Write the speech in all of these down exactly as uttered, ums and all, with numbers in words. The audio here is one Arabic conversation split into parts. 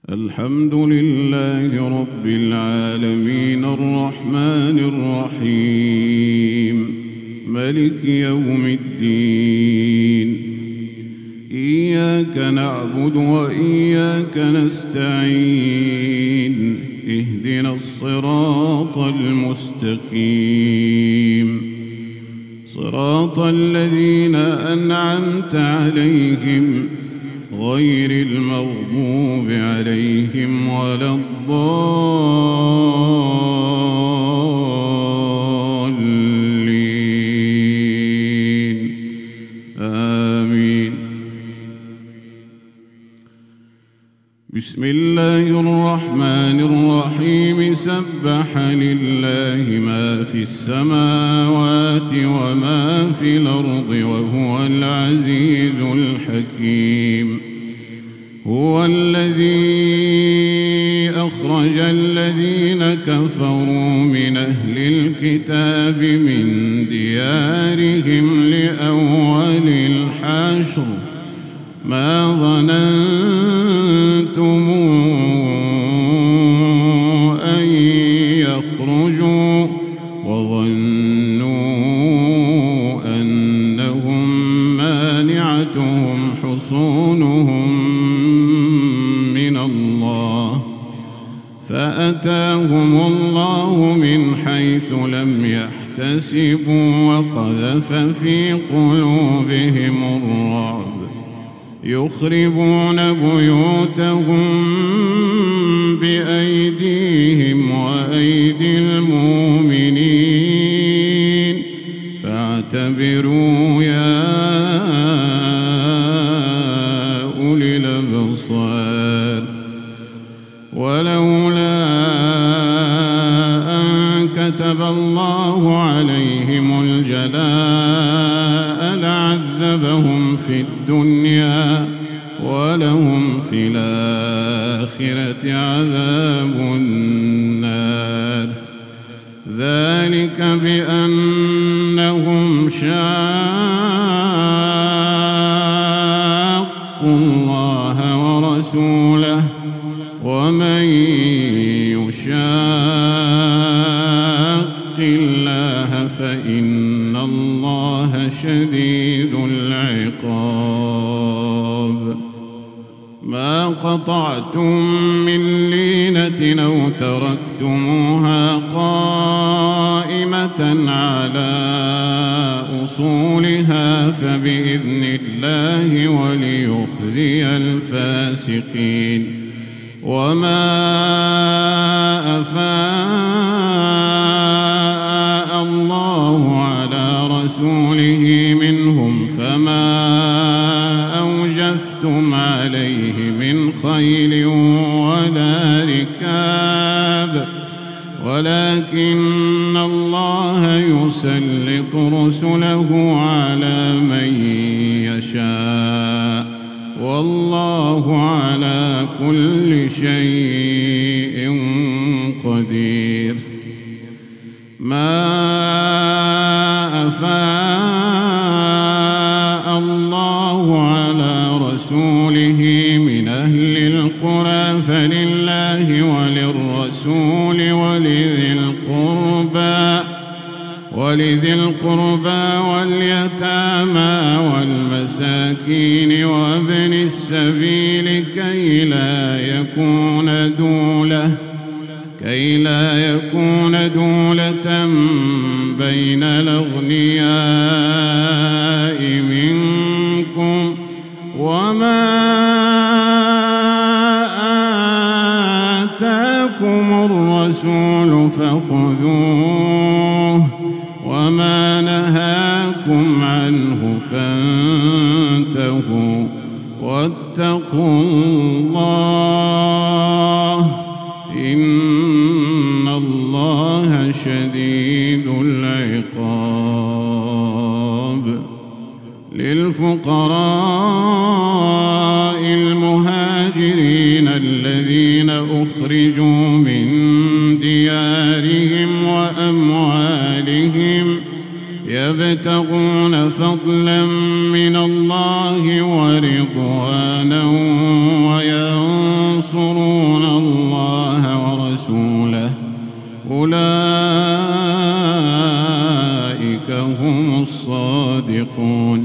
الحمد لله رب العالمين الرحمن الرحيم ملك يوم الدين. إياك نعبد وإياك نستعين. اهدنا الصراط المستقيم صراط الذين أنعمت عليهم غير المغضوب عليهم ولا الضالين آمين. بسم الله الرحمن الرحيم. سبح لله ما في السماوات وما في الأرض وهو العزيز الحكيم. هو الذي أخرج الذين كفروا من أهل الكتاب من ديارهم لأول الحشر ما ظننتم أن يخرجوا وظنوا أنهم مانعتهم حصونهم من الله فأتاهم الله من حيث لم يحتسبوا وقذف في قلوبهم الرعب يخربون بيوتهم بأيديهم وأيدي المؤمنين فاعتبروا يا أولي الأبصار. ولولا أن كتب الله عليهم الجلاء لعذبهم في الدنيا ولهم في الآخرة عذاب النار. ذلك بأنهم شاقوا الله ورسوله ومن يشاق الله فإن الله شديد العقاب. ما قطعتم من لينة أو تركتموها قائمة على أصولها فبإذن الله وليخزي الفاسقين. وما أفاء الله على رسوله منهم فما أوجفتم عليه من خيل ولا ركاب ولكن الله يسلط رسله على من يشاء والله على كل شيء قدير. ما أفاء الله على رسوله من أهل القرى فلله وللرسول ولذي القربى ولذي القربى واليتامى والمساكين وابن السبيل كي لا يكون دولة كي لا يكون دولة بين الأغنياء منكم. وما آتاكم الرسول فخذوه وما نهاكم عنه فانتهوا واتقوا الله إن الله شديد العقاب. للفقراء المهاجرين الذين أخرجوا من ديارهم وأموالهم يبتغون فضلا من الله ورضوانا وينصرون ينصرون الله ورسوله أولئك هم الصادقون.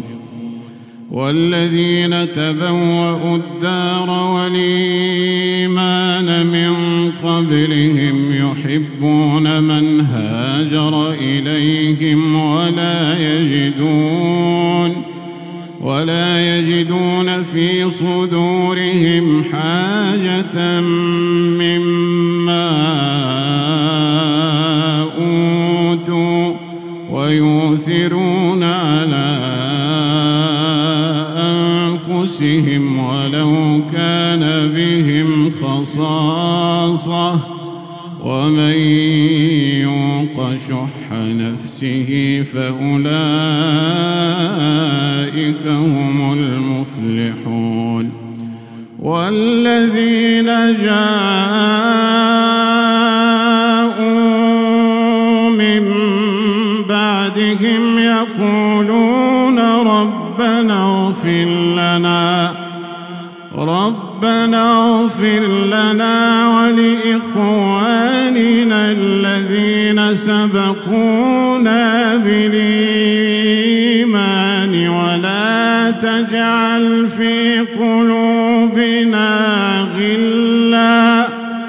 والذين تبوأوا الدار والإيمان من قبلهم يحبون من هاجر إليهم ولا يجدون ولا يجدون في صدورهم حاجة مما أوتوا ويؤثرون على أنفسهم ولو كان بهم خصاصة ومن يوق شح نفسه فأولئك هم المفلحون. والذين جاءوا من بعدهم يقولون ربنا اغفر لنا ربنا اغفر لنا ولإخواننا الذين سبقونا بالإيمان ولا تجعل في قلوبنا غلا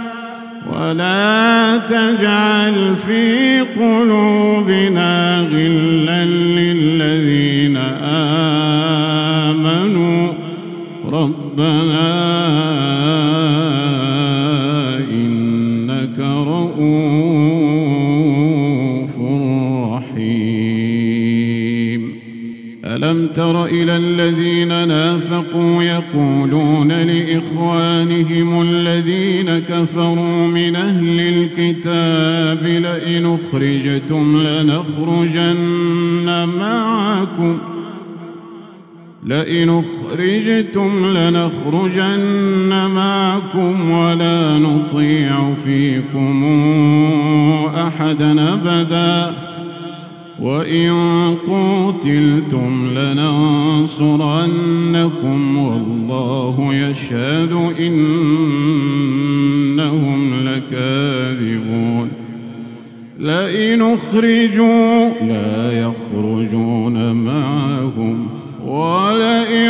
ولا تجعل في قلوبنا غلا للذين آمنوا ربنا إنك رؤوف رحيم. ألم تر إلى الذين نافقوا يقولون لإخوانهم الذين كفروا من أهل الكتاب لئن أخرجتم لنخرجن معكم لئن أخرجتم لنخرجن معكم ولا نطيع فيكم أحدا أبدا وإن قتلتم لننصرنكم والله يشهد إنهم لكاذبون. لئن أخرجوا لا يخرجون معهم ولئن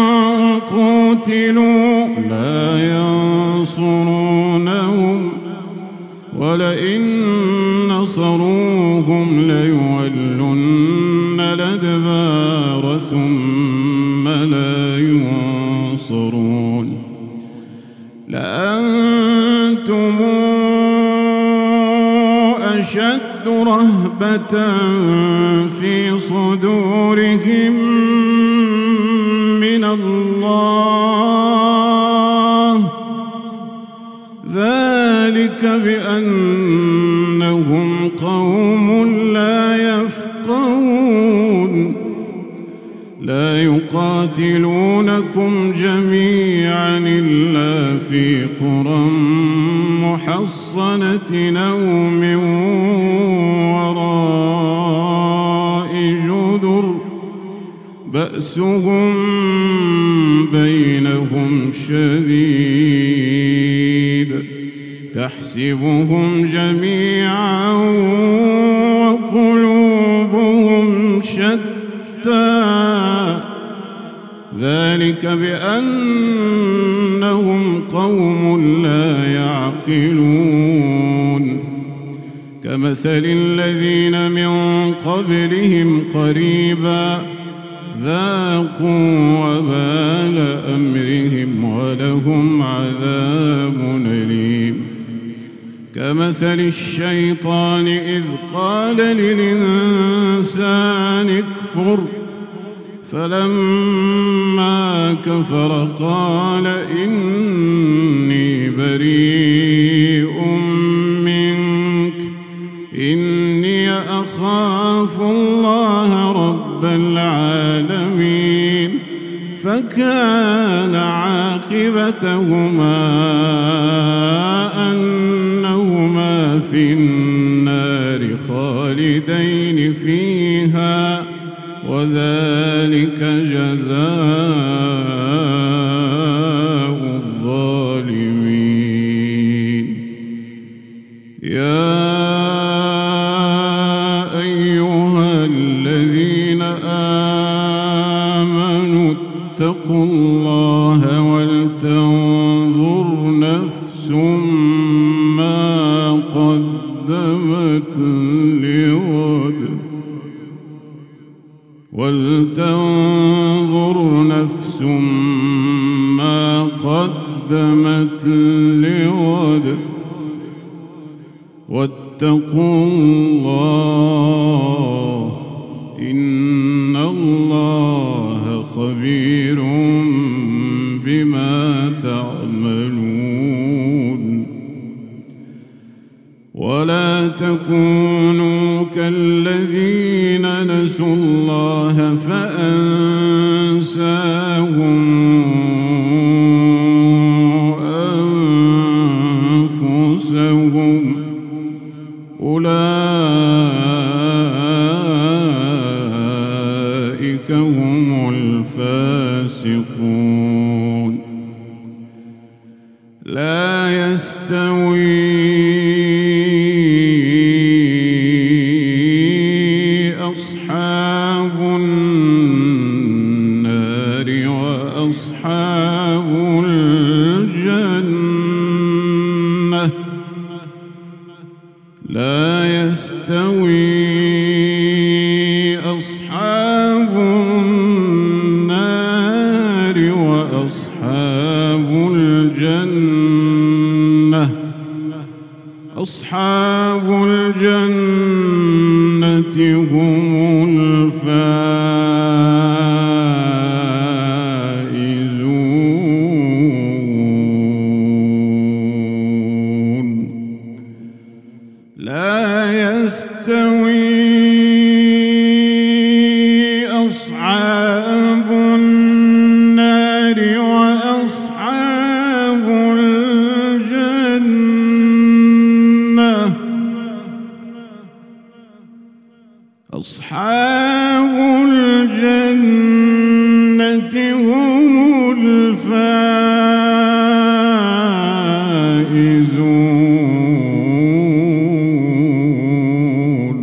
قتلوا لا ينصرونهم ولئن نصروهم ليولن الأدبار ثم لا ينصرون. لأنتم أشد رهبة في صدورهم من الله ذلك بأنهم قوم لا يفقهون. لا يقاتلونكم جميعا إلا في قرى محصنة أو من وراء جدر بأسهم بينهم شديد تحسبهم جميعا وقلوبهم شتى ذلك بأنهم قوم لا يعقلون. كمثل الذين من قبلهم قريبا ذاقوا وبال أمرهم ولهم عذاب أليم. كمثل الشيطان إذ قال للإنسان اكفر فلما كفر قال إني بريء منك إني أخاف الله رب العالمين. فكان عاقبتهما أنهما في النار خالدين فيها وذلك جزاء الظالمين. نفس ما قدمت لغد ولتنظر نفس ما قدمت لغد واتقوا الله إن الله خبير بما تعملون ولا تكونوا كالذين نسوا الله فأنساهم أنفسهم أولئك هم الفاسقون لا يستوي أصحاب النار وأصحاب الجنة لا يستوي أصحاب النار وأصحاب الجنة أصحاب الجنة هم الفائزون لا يستوي أصحاب النار وأصحاب الجنة أصحاب الجنة هم الفائزون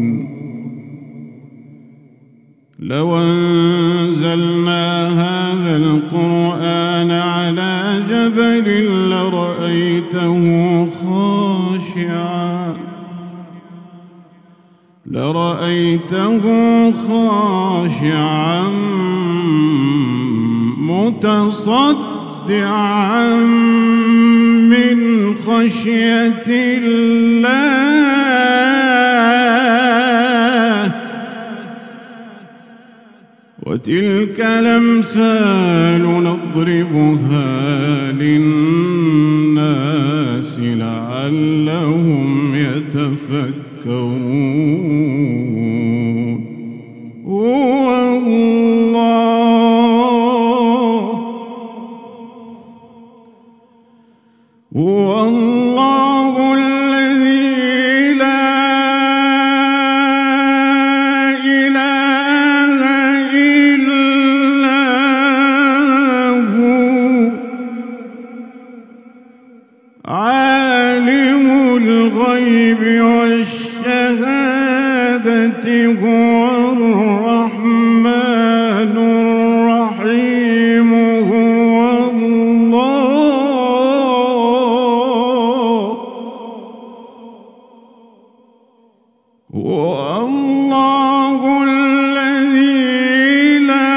لو أنزلنا هذا القرآن على جبل لرأيته خاشعا لرأيته خاشعا متصدعا من خشية الله وتلك الأمثال نضربها للناس لعلهم يتفكرون هو الله هو الله الذي لا إله إلا هو عالم الغيب والشهادة هو الرحمن الرحيم هو الله هو الله الذي لا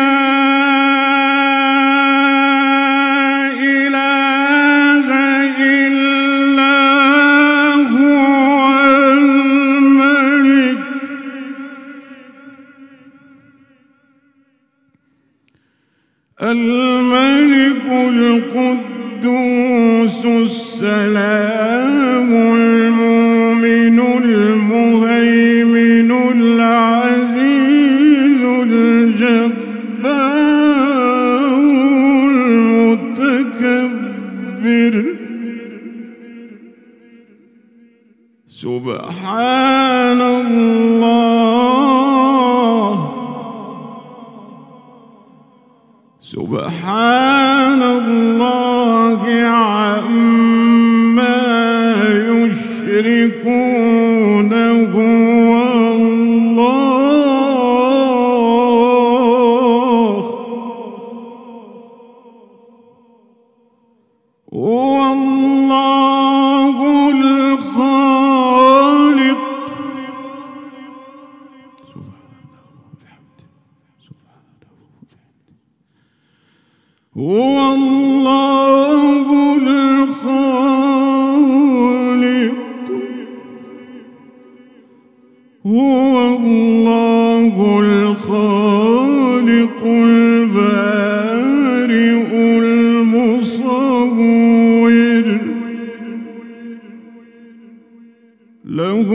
إله إلا هو الملك الملك القدوس السلام المؤمن المهيمن العزيز الجبار المتكبر سبحان الله سبحان الله عما يشركون هو الله هو الله الخالق. هو الله الخالق. هو الله الخالق البارئ المصور. له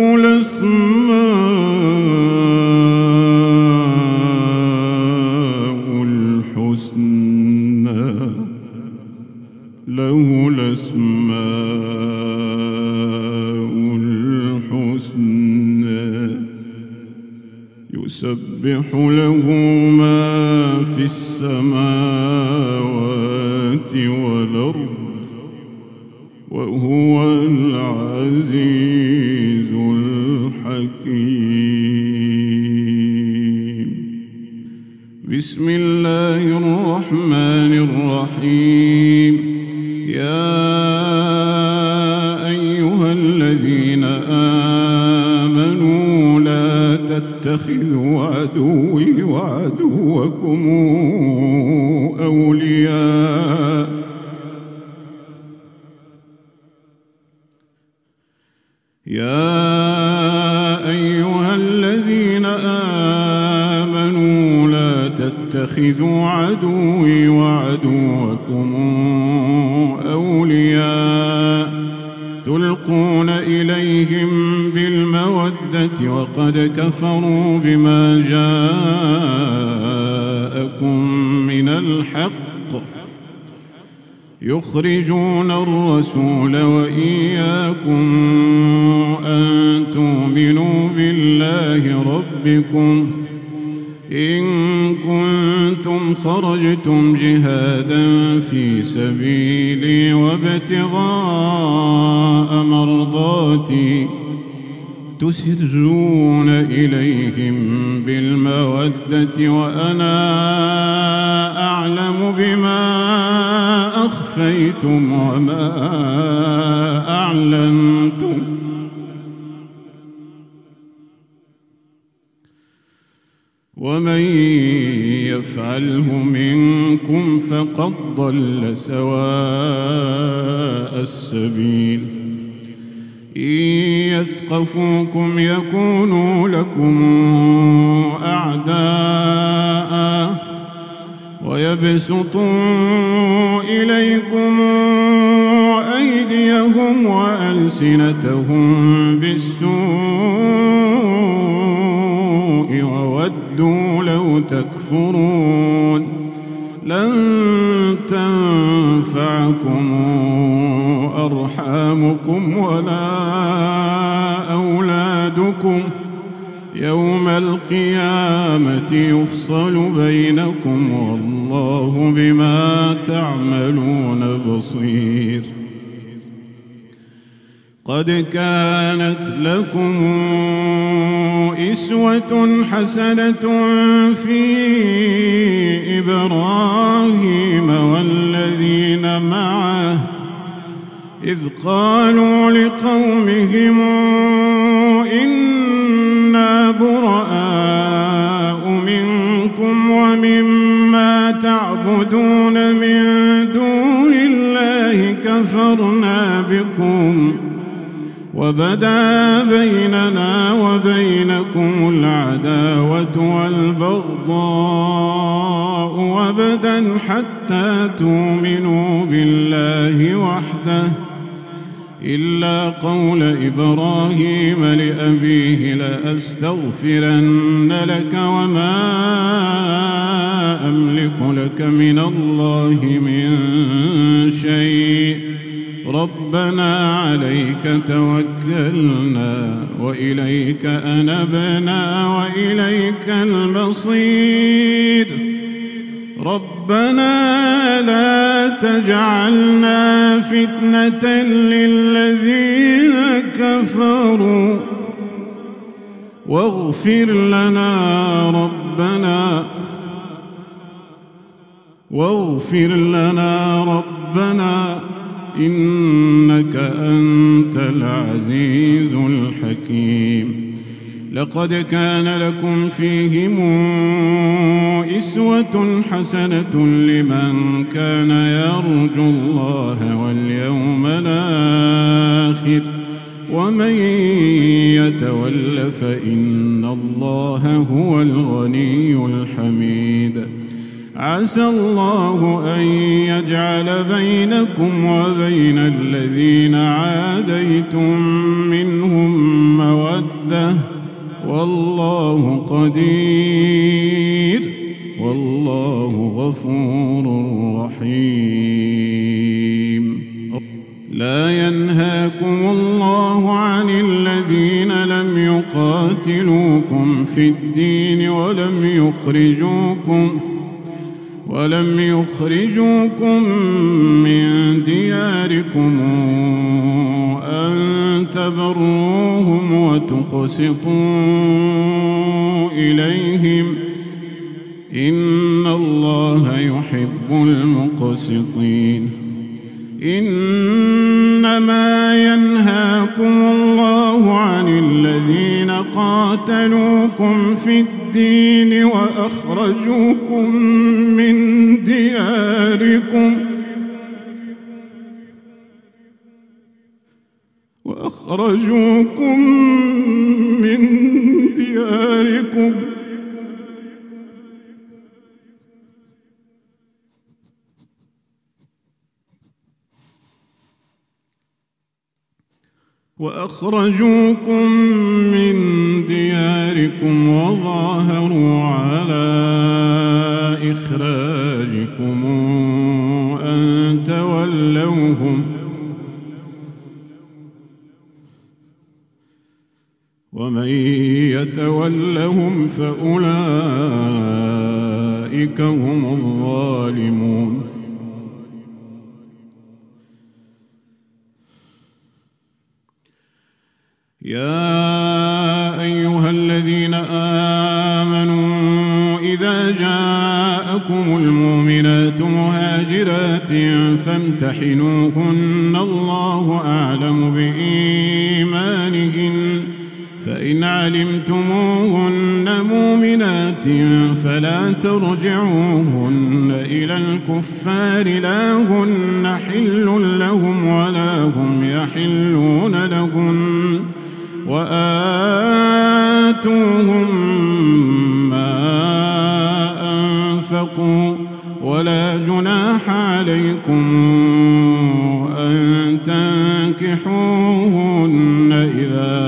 الأسماء الحسنى. له الأسماء الحسنى. يسبح له ما في السماوات والأرض وهو العزيز الحكيم. بسم الله الرحمن الرحيم. يا أيها الذين آمنوا لا تتخذوا عدوي وعدوكم أولياء يا أيها الذين آمنوا لا تتخذوا عدوي وعدوكم أولياء تلقون إليهم بالمودة وقد كفروا بما جاءكم من الحق يخرجون الرسول وإياكم أن تؤمنوا بالله ربكم إن كنتم خرجتم جهادا في سبيلي وابتغاء مرضاتي تسرون إليهم بالمودة وأنا أعلم بما أخفيتم وما أعلنتم ومن يفعله منكم فقد ضل سواء السبيل. إن يثقفوكم يكونوا لكم أعداء ويبسطوا إليكم أيديهم وألسنتهم بالسوء وودوا لو تكفرون. لن تنفعكم أرحامكم ولا أولادكم يوم القيامة يفصل بينكم والله بما تعملون بصير. قد كانت لكم أسوة حسنة في إبراهيم والذين معه إذ قالوا لقومهم إنا براء منكم ومما تعبدون من دون الله كفرنا بكم وبدا بيننا وبينكم العداوة والبغضاء أبدا حتى تؤمنوا بالله وحده إلا قول إبراهيم لأبيه لأستغفرن لك وما أملك لك من الله من شيء ربنا عليك توكلنا وإليك أنبنا وإليك المصير. ربنا لا تجعلنا فتنة للذين كفروا واغفر لنا ربنا واغفر لنا ربنا إنك أنت العزيز الحكيم. لقد كان لكم فيهم أسوة حسنة لمن كان يرجو الله واليوم الآخر ومن يتول فإن الله هو الغني الحميد. عسى الله أن يجعل بينكم وبين الذين عاديتم منهم مودة والله قدير والله غفور رحيم. لا ينهاكم الله عن الذين لم يقاتلوكم في الدين ولم يخرجوكم ولم يخرجوكم من دياركم أن تبروهم وتقسطوا إليهم إن الله يحب المقسطين. إنما ينهاكم الله عن الذين قاتلوكم في الدين وأخرجوكم من دياركم وأخرجوكم من دياركم وأخرجوكم من دياركم وظاهروا على إخراجكم أن تولوهم ومن يتولهم فأولئك هم الظالمون. يا أيها الذين آمنوا إذا جاءكم المؤمنات مهاجرات فامتحنوهن الله أعلم بإيمانهن فإن علمتموهن مؤمنات فلا ترجعوهن إلى الكفار لا هن حل لهم ولا هم يحلون لهن وآتوهم ما أنفقوا ولا جناح عليكم أن تنكحوهن إذا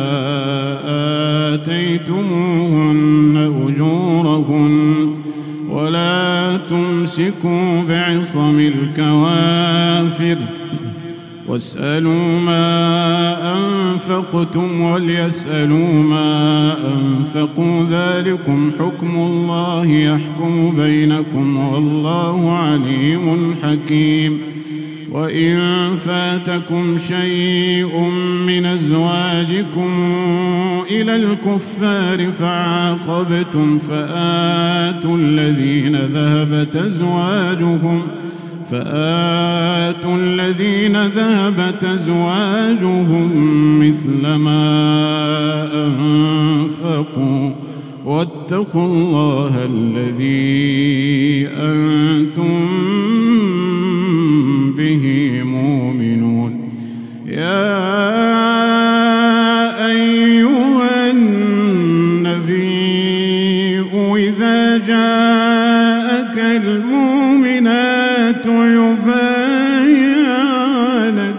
آتيتموهن أجورهن ولا تمسكوا بعصم الكوافر واسألوا ما أنفقتم وليسألوا ما أنفقوا ذلكم حكم الله يحكم بينكم والله عليم حكيم. وإن فاتكم شيء من أزواجكم إلى الكفار فعاقبتم فآتوا الذين ذهبت أزواجهم فآتوا الذين ذهبت أزواجهم مثل ما أنفقوا واتقوا الله الذي أنتم به مؤمنون. يا أيها النبي إذا جاءك المؤمنات يبايعنك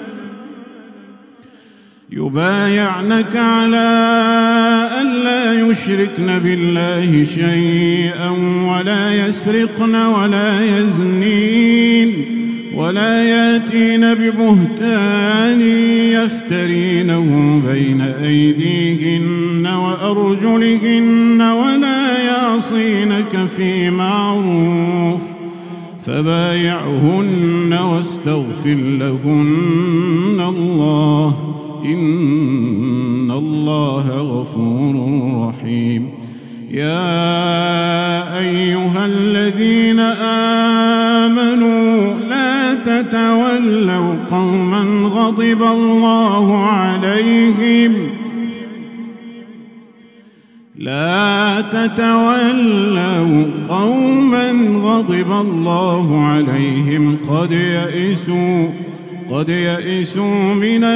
يبايعنك على ألا يشركن بالله شيئا ولا يسرقن ولا يزنين ولا ياتين ببهتان يفترينه بين أيديهن وأرجلهن ولا يعصينك في معروف فبايعهن واستغفر لهن الله إن الله غفور رحيم. يا أيها الذين آمنوا لا تتولوا قوما غضب الله عليهم لا تتولوا قوما غضب الله عليهم قد يئسوا قد يئسوا من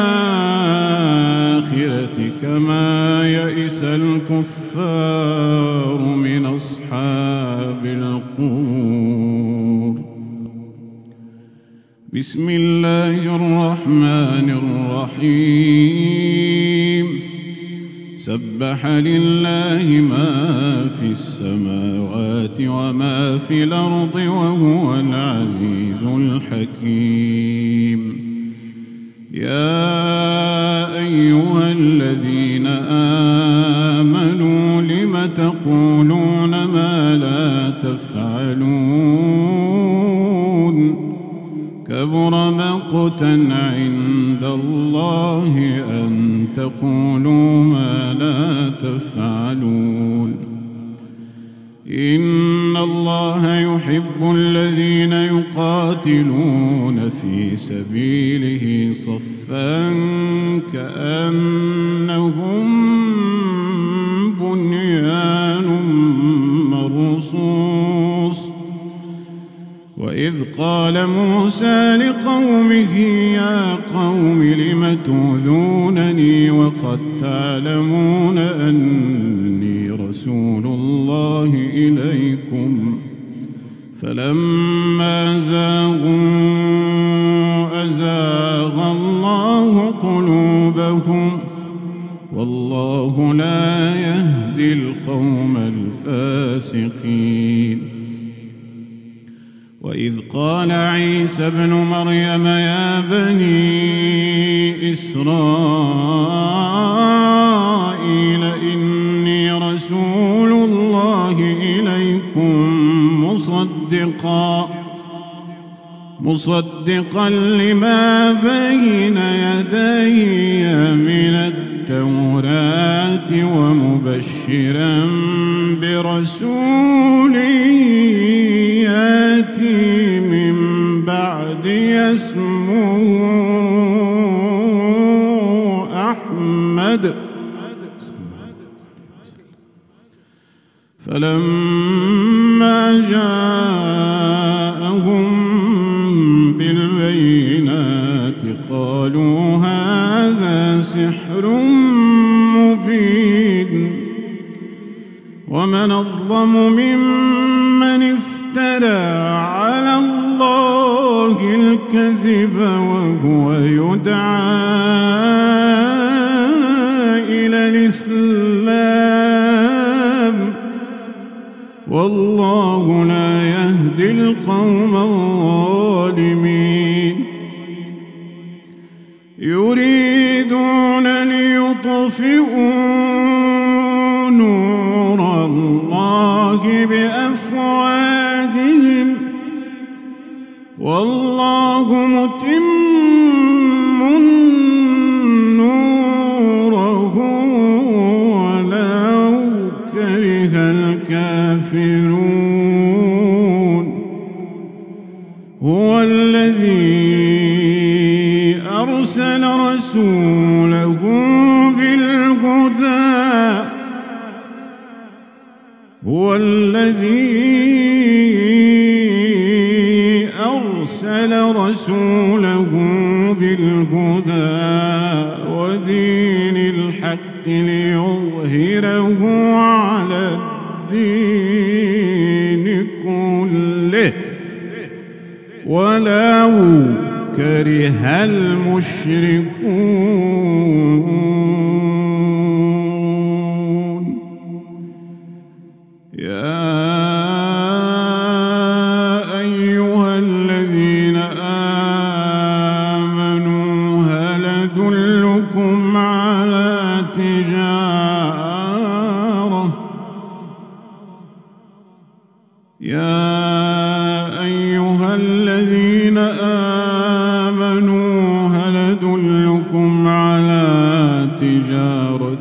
الآخرة كما يئس الكفار من أصحاب القبور. بسم الله الرحمن الرحيم. سبح لله ما في السماوات وما في الأرض وهو العزيز الحكيم. يا أيها الذين آمنوا لم تقولون ما لا تفعلون كبر مقتا عند الله أن تقولوا ما لا تفعلون. إن الله يحب الذين يقاتلون في سبيله صفا كأنهم بنيان مرصوص. وإذ قال موسى لقومه يا قوم لم تؤذونني وقد تعلمون أني رسول الله إليكم فلما زاغوا أزاغ الله قلوبهم والله لا يهدي القوم الفاسقين. وإذ قال عيسى ابن مريم يا بني إسرائيل إني رسول الله إليكم مصدقا مصدقا لما بين يدي من التوراة ومبشرا برسول يأتي من بعدي اسمه أحمد. فلما جاءهم بالبينات قالوا هذا سحر مبين ومن أظلم ممن افترى على الله الكذب وهو يدعى إلى الإسلام والله لا يهدي القوم الظالمين. يريدون ليطفئوا نور الله بأفواههم والله متم نوره ولو كره الكافرون. هو الذي أرسل رسوله بالهدى هو الذي أرسل رسوله بالهدى ودين الحق ليظهره على الدين كله ولو كره المشركون. يا أيها الذين آمنوا هل أدلكم على تجارة يا أيها الذين آمنوا هل أدلكم على تجارة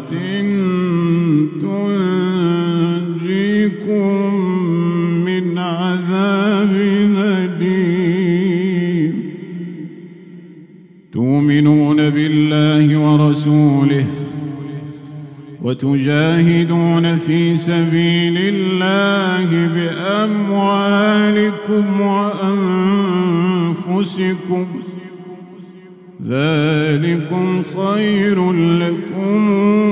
تنجيكم من عذاب أليم تؤمنون بالله ورسوله وتجاهدون في سبيل الله بأموالكم وأنفسكم ذلكم خير لكم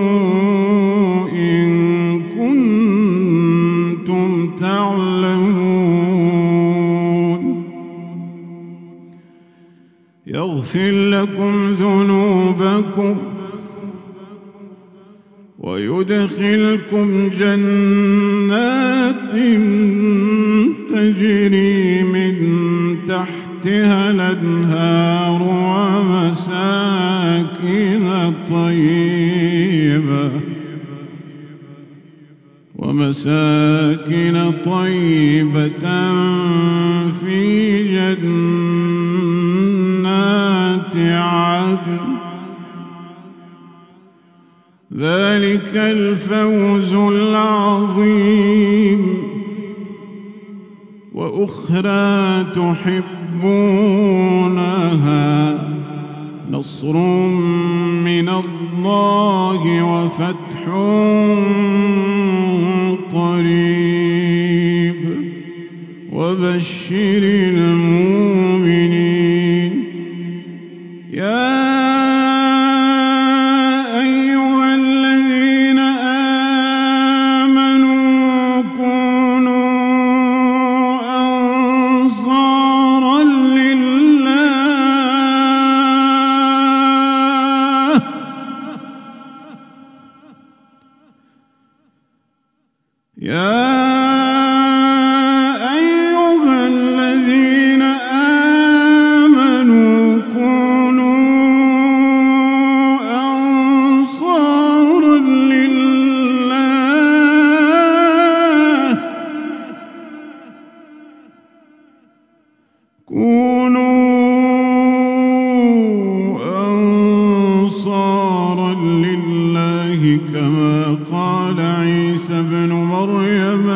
إن كنتم تعلمون يغفر لكم ذنوبكم ويدخلكم جنات تجري من تحتها الأنهار ومساكن طيبة ومساكن طيبة في جنات عدن ذلك الفوز العظيم وأخرى تحبونها نصر من الله وفتح قريب وبشر المؤمنين يا يا أيها الذين آمنوا كونوا أنصارا لله كونوا أنصارا لله كما قال عيسى ابن مريم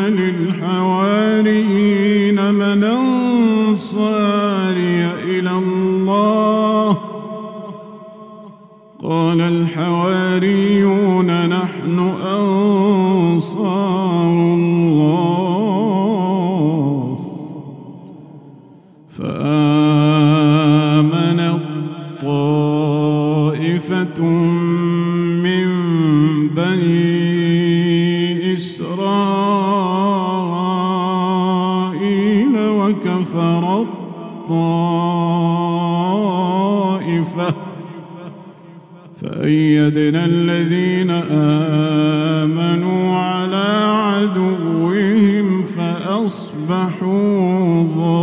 للحواريين من أنصاري إلى الله قال الحواريون نحن أنصار الله فآمن طائفة من بني إسرائيل وكفر الطائفة فأيدنا الذين آمنوا على عدوهم فأصبحوا ظاهرين